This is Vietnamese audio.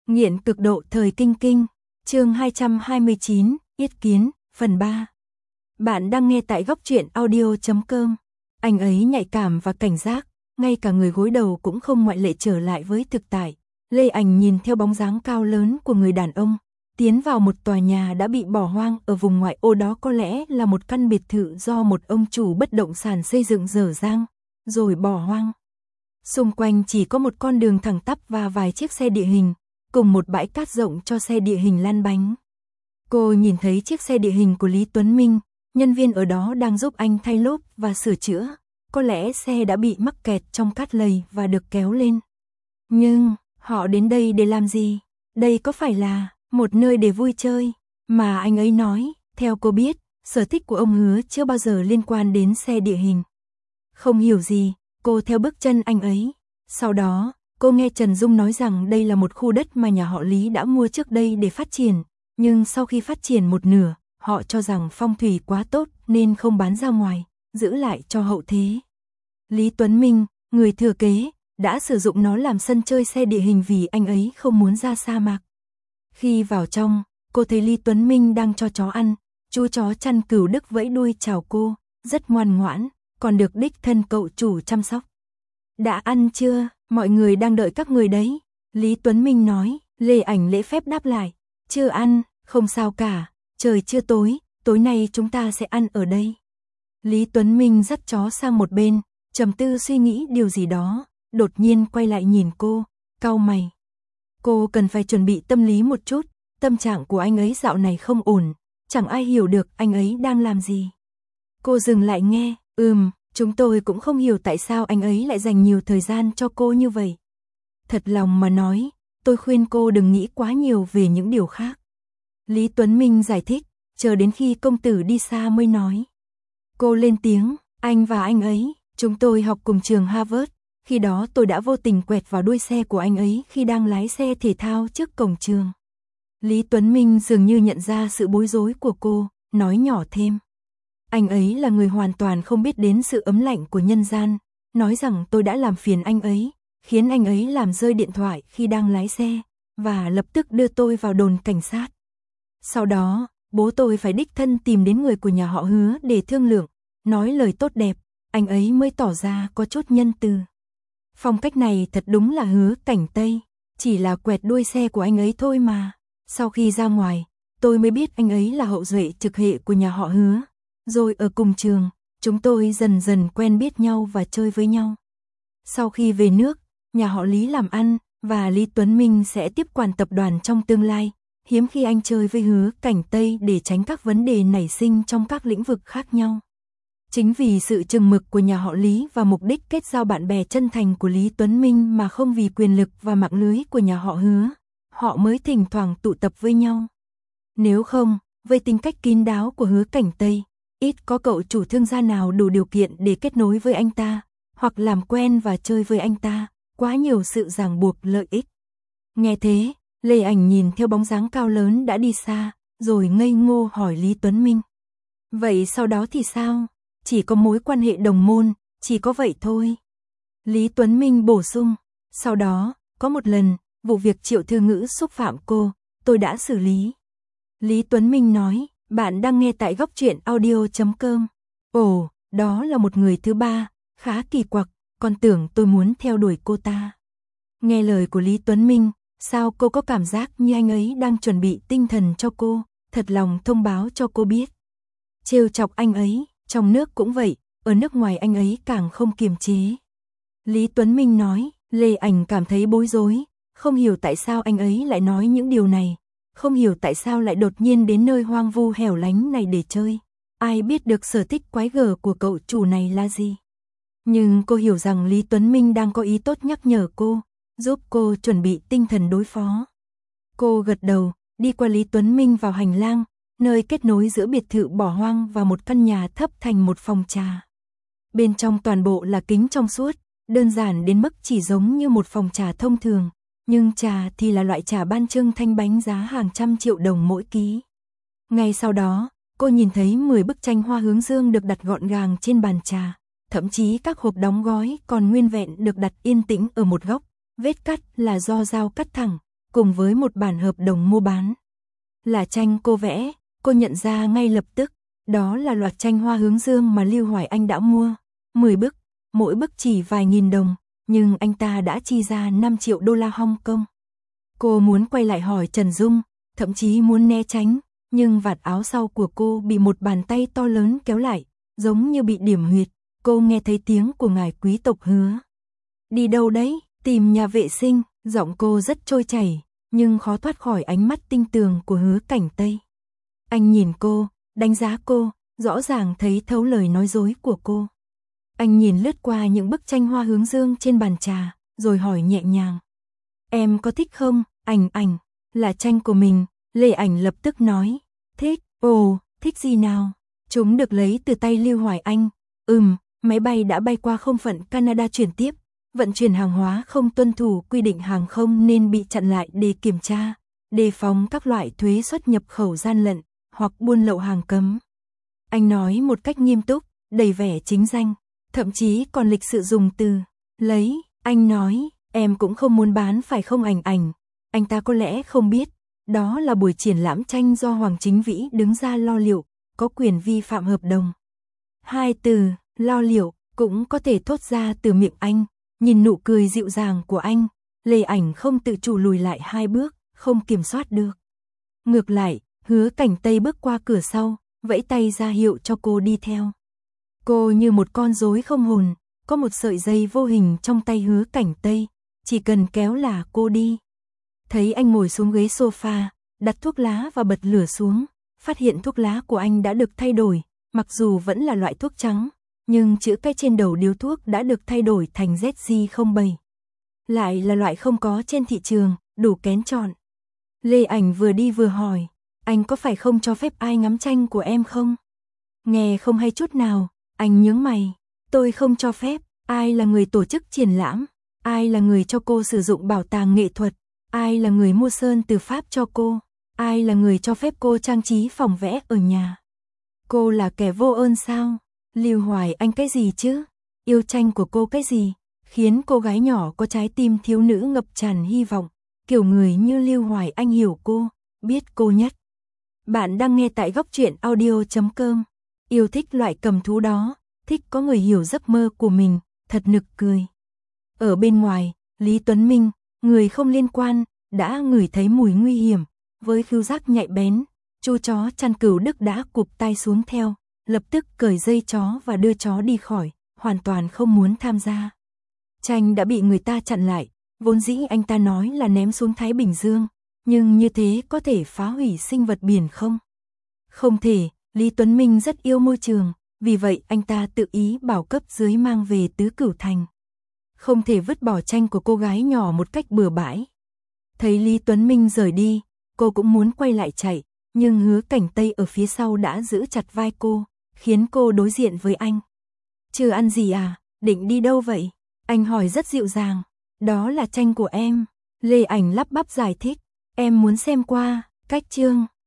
Nghiện cực độ thời kinh kinh, chương 229, Yết kiến, phần 3. Bạn đang nghe tại góc truyện audio.com. Anh ấy nhạy cảm và cảnh giác, ngay cả người gối đầu cũng không ngoại lệ trở lại với thực tại. Lê Ảnh nhìn theo bóng dáng cao lớn của người đàn ông, tiến vào một tòa nhà đã bị bỏ hoang ở vùng ngoại ô, đó có lẽ là một căn biệt thự do một ông chủ bất động sản xây dựng dở dang, rồi bỏ hoang. Xung quanh chỉ có một con đường thẳng tắp và vài chiếc xe địa hình, cùng một bãi cát rộng cho xe địa hình lăn bánh. Cô nhìn thấy chiếc xe địa hình của Lý Tuấn Minh, nhân viên ở đó đang giúp anh thay lốp và sửa chữa. Có lẽ xe đã bị mắc kẹt trong cát lầy và được kéo lên. Nhưng, họ đến đây để làm gì? Đây có phải là một nơi để vui chơi? Mà anh ấy nói, theo cô biết, sở thích của ông Hứa chưa bao giờ liên quan đến xe địa hình. Không hiểu gì, cô theo bước chân anh ấy. Sau đó, cô nghe Trần Dung nói rằng đây là một khu đất mà nhà họ Lý đã mua trước đây để phát triển. Nhưng sau khi phát triển một nửa, họ cho rằng phong thủy quá tốt nên không bán ra ngoài, giữ lại cho hậu thế. Lý Tuấn Minh, người thừa kế, đã sử dụng nó làm sân chơi xe địa hình vì anh ấy không muốn ra sa mạc. Khi vào trong, cô thấy Lý Tuấn Minh đang cho chó ăn. Chú chó chăn Cửu Đức vẫy đuôi chào cô, rất ngoan ngoãn, còn được đích thân cậu chủ chăm sóc. Đã ăn chưa? Mọi người đang đợi các người đấy. Lý Tuấn Minh nói. Lê Ảnh lễ phép đáp lại. Chưa ăn, không sao cả, trời chưa tối, tối nay chúng ta sẽ ăn ở đây. Lý Tuấn Minh dắt chó sang một bên, trầm tư suy nghĩ điều gì đó, đột nhiên quay lại nhìn cô, cau mày. Cô cần phải chuẩn bị tâm lý một chút, tâm trạng của anh ấy dạo này không ổn, chẳng ai hiểu được anh ấy đang làm gì. Cô dừng lại nghe, chúng tôi cũng không hiểu tại sao anh ấy lại dành nhiều thời gian cho cô như vậy. Thật lòng mà nói, tôi khuyên cô đừng nghĩ quá nhiều về những điều khác. Lý Tuấn Minh giải thích, chờ đến khi công tử đi xa mới nói. Cô lên tiếng, anh và anh ấy, chúng tôi học cùng trường Harvard, khi đó tôi đã vô tình quẹt vào đuôi xe của anh ấy khi đang lái xe thể thao trước cổng trường. Lý Tuấn Minh dường như nhận ra sự bối rối của cô, nói nhỏ thêm. Anh ấy là người hoàn toàn không biết đến sự ấm lạnh của nhân gian, nói rằng tôi đã làm phiền anh ấy, khiến anh ấy làm rơi điện thoại khi đang lái xe, và lập tức đưa tôi vào đồn cảnh sát. Sau đó, bố tôi phải đích thân tìm đến người của nhà họ Hứa để thương lượng, nói lời tốt đẹp, anh ấy mới tỏ ra có chút nhân từ. Phong cách này thật đúng là Hứa Cảnh Tây, chỉ là quẹt đuôi xe của anh ấy thôi mà. Sau khi ra ngoài, tôi mới biết anh ấy là hậu duệ trực hệ của nhà họ Hứa. Rồi ở cùng trường, chúng tôi dần dần quen biết nhau và chơi với nhau. Sau khi về nước, nhà họ Lý làm ăn, và Lý Tuấn Minh sẽ tiếp quản tập đoàn trong tương lai. Hiếm khi anh chơi với Hứa Cảnh Tây để tránh các vấn đề nảy sinh trong các lĩnh vực khác nhau. Chính vì sự chừng mực của nhà họ Lý và mục đích kết giao bạn bè chân thành của Lý Tuấn Minh mà không vì quyền lực và mạng lưới của nhà họ Hứa, họ mới thỉnh thoảng tụ tập với nhau. Nếu không, với tính cách kín đáo của Hứa Cảnh Tây, ít có cậu chủ thương gia nào đủ điều kiện để kết nối với anh ta, hoặc làm quen và chơi với anh ta, quá nhiều sự ràng buộc lợi ích. Nghe thế, Lê Ảnh nhìn theo bóng dáng cao lớn đã đi xa, rồi ngây ngô hỏi Lý Tuấn Minh. Vậy sau đó thì sao? Chỉ có mối quan hệ đồng môn, chỉ có vậy thôi. Lý Tuấn Minh bổ sung, sau đó, có một lần, vụ việc Triệu Thư Ngữ xúc phạm cô, tôi đã xử lý. Lý Tuấn Minh nói, bạn đang nghe tại góc truyện audio.com. Ồ, đó là một người thứ ba, khá kỳ quặc, còn tưởng tôi muốn theo đuổi cô ta. Nghe lời của Lý Tuấn Minh, sao cô có cảm giác như anh ấy đang chuẩn bị tinh thần cho cô, thật lòng thông báo cho cô biết. Trêu chọc anh ấy, trong nước cũng vậy, ở nước ngoài anh ấy càng không kiềm chế. Lý Tuấn Minh nói, Lê Ảnh cảm thấy bối rối, không hiểu tại sao anh ấy lại nói những điều này, không hiểu tại sao lại đột nhiên đến nơi hoang vu hẻo lánh này để chơi. Ai biết được sở thích quái gở của cậu chủ này là gì. Nhưng cô hiểu rằng Lý Tuấn Minh đang có ý tốt nhắc nhở cô, giúp cô chuẩn bị tinh thần đối phó. Cô gật đầu, đi qua Lý Tuấn Minh vào hành lang, nơi kết nối giữa biệt thự bỏ hoang và một căn nhà thấp thành một phòng trà. Bên trong toàn bộ là kính trong suốt, đơn giản đến mức chỉ giống như một phòng trà thông thường, nhưng trà thì là loại trà ban trưng thanh bánh giá hàng trăm triệu đồng mỗi ký. Ngay sau đó, cô nhìn thấy 10 bức tranh hoa hướng dương được đặt gọn gàng trên bàn trà, thậm chí các hộp đóng gói còn nguyên vẹn được đặt yên tĩnh ở một góc, vết cắt là do dao cắt thẳng, cùng với một bản hợp đồng mua bán. Là tranh cô vẽ, cô nhận ra ngay lập tức, đó là loạt tranh hoa hướng dương mà Lưu Hoài Anh đã mua. 10 bức, mỗi bức chỉ vài nghìn đồng, nhưng anh ta đã chi ra 5 triệu đô la Hong Kong. Cô muốn quay lại hỏi Trần Dung, thậm chí muốn né tránh, nhưng vạt áo sau của cô bị một bàn tay to lớn kéo lại, giống như bị điểm huyệt. Cô nghe thấy tiếng của ngài quý tộc Hứa. Đi đâu đấy? Tìm nhà vệ sinh. Giọng cô rất trôi chảy, nhưng khó thoát khỏi ánh mắt tinh tường của Hứa Cảnh Tây. Anh nhìn cô, đánh giá cô, rõ ràng thấy thấu lời nói dối của cô. Anh nhìn lướt qua những bức tranh hoa hướng dương trên bàn trà, rồi hỏi nhẹ nhàng. Em có thích không? Ảnh, là tranh của mình. Lê Ảnh lập tức nói. Thích. Ồ, thích gì nào? Chúng được lấy từ tay Lưu Hoài Anh. Máy bay đã bay qua không phận Canada chuyển tiếp. Vận chuyển hàng hóa không tuân thủ quy định hàng không nên bị chặn lại để kiểm tra, đề phòng các loại thuế xuất nhập khẩu gian lận, hoặc buôn lậu hàng cấm. Anh nói một cách nghiêm túc, đầy vẻ chính danh, thậm chí còn lịch sự dùng từ lấy. Anh nói, em cũng không muốn bán phải không Ảnh? Anh ta có lẽ không biết, đó là buổi triển lãm tranh do Hoàng Chính Vĩ đứng ra lo liệu, có quyền vi phạm hợp đồng. Hai từ, lo liệu, cũng có thể thốt ra từ miệng anh. Nhìn nụ cười dịu dàng của anh, Lê Ảnh không tự chủ lùi lại 2 bước, không kiểm soát được. Ngược lại, Hứa Cảnh Tây bước qua cửa sau, vẫy tay ra hiệu cho cô đi theo. Cô như một con rối không hồn, có một sợi dây vô hình trong tay Hứa Cảnh Tây, chỉ cần kéo là cô đi. Thấy anh ngồi xuống ghế sofa, đặt thuốc lá và bật lửa xuống, phát hiện thuốc lá của anh đã được thay đổi, mặc dù vẫn là loại thuốc trắng. Nhưng chữ cái trên đầu điếu thuốc đã được thay đổi thành ZG07. Lại là loại không có trên thị trường, đủ kén chọn. Lê Ảnh vừa đi vừa hỏi, anh có phải không cho phép ai ngắm tranh của em không? Nghe không hay chút nào, anh nhướng mày. Tôi không cho phép, ai là người tổ chức triển lãm? Ai là người cho cô sử dụng bảo tàng nghệ thuật? Ai là người mua sơn từ Pháp cho cô? Ai là người cho phép cô trang trí phòng vẽ ở nhà? Cô là kẻ vô ơn sao? Lưu Hoài Anh cái gì chứ? Yêu tranh của cô cái gì? Khiến cô gái nhỏ có trái tim thiếu nữ ngập tràn hy vọng. Kiểu người như Lưu Hoài Anh hiểu cô, biết cô nhất. Bạn đang nghe tại góc truyện audio.com. Yêu thích loại cầm thú đó, thích có người hiểu giấc mơ của mình, thật nực cười. Ở bên ngoài, Lý Tuấn Minh, người không liên quan, đã ngửi thấy mùi nguy hiểm. Với khứu giác nhạy bén, chú chó chăn cừu Đức đã cụp tay xuống theo. Lập tức cởi dây chó và đưa chó đi khỏi, hoàn toàn không muốn tham gia. Tranh đã bị người ta chặn lại, vốn dĩ anh ta nói là ném xuống Thái Bình Dương, nhưng như thế có thể phá hủy sinh vật biển không? Không thể, Lý Tuấn Minh rất yêu môi trường, vì vậy anh ta tự ý bảo cấp dưới mang về Tứ Cửu Thành. Không thể vứt bỏ tranh của cô gái nhỏ một cách bừa bãi. Thấy Lý Tuấn Minh rời đi, cô cũng muốn quay lại chạy, nhưng Hứa Cảnh Tây ở phía sau đã giữ chặt vai cô, khiến cô đối diện với anh. Chưa ăn gì à, định đi đâu vậy? Anh hỏi rất dịu dàng. Đó là tranh của em. Lê Ảnh lắp bắp giải thích. Em muốn xem qua, cách chương.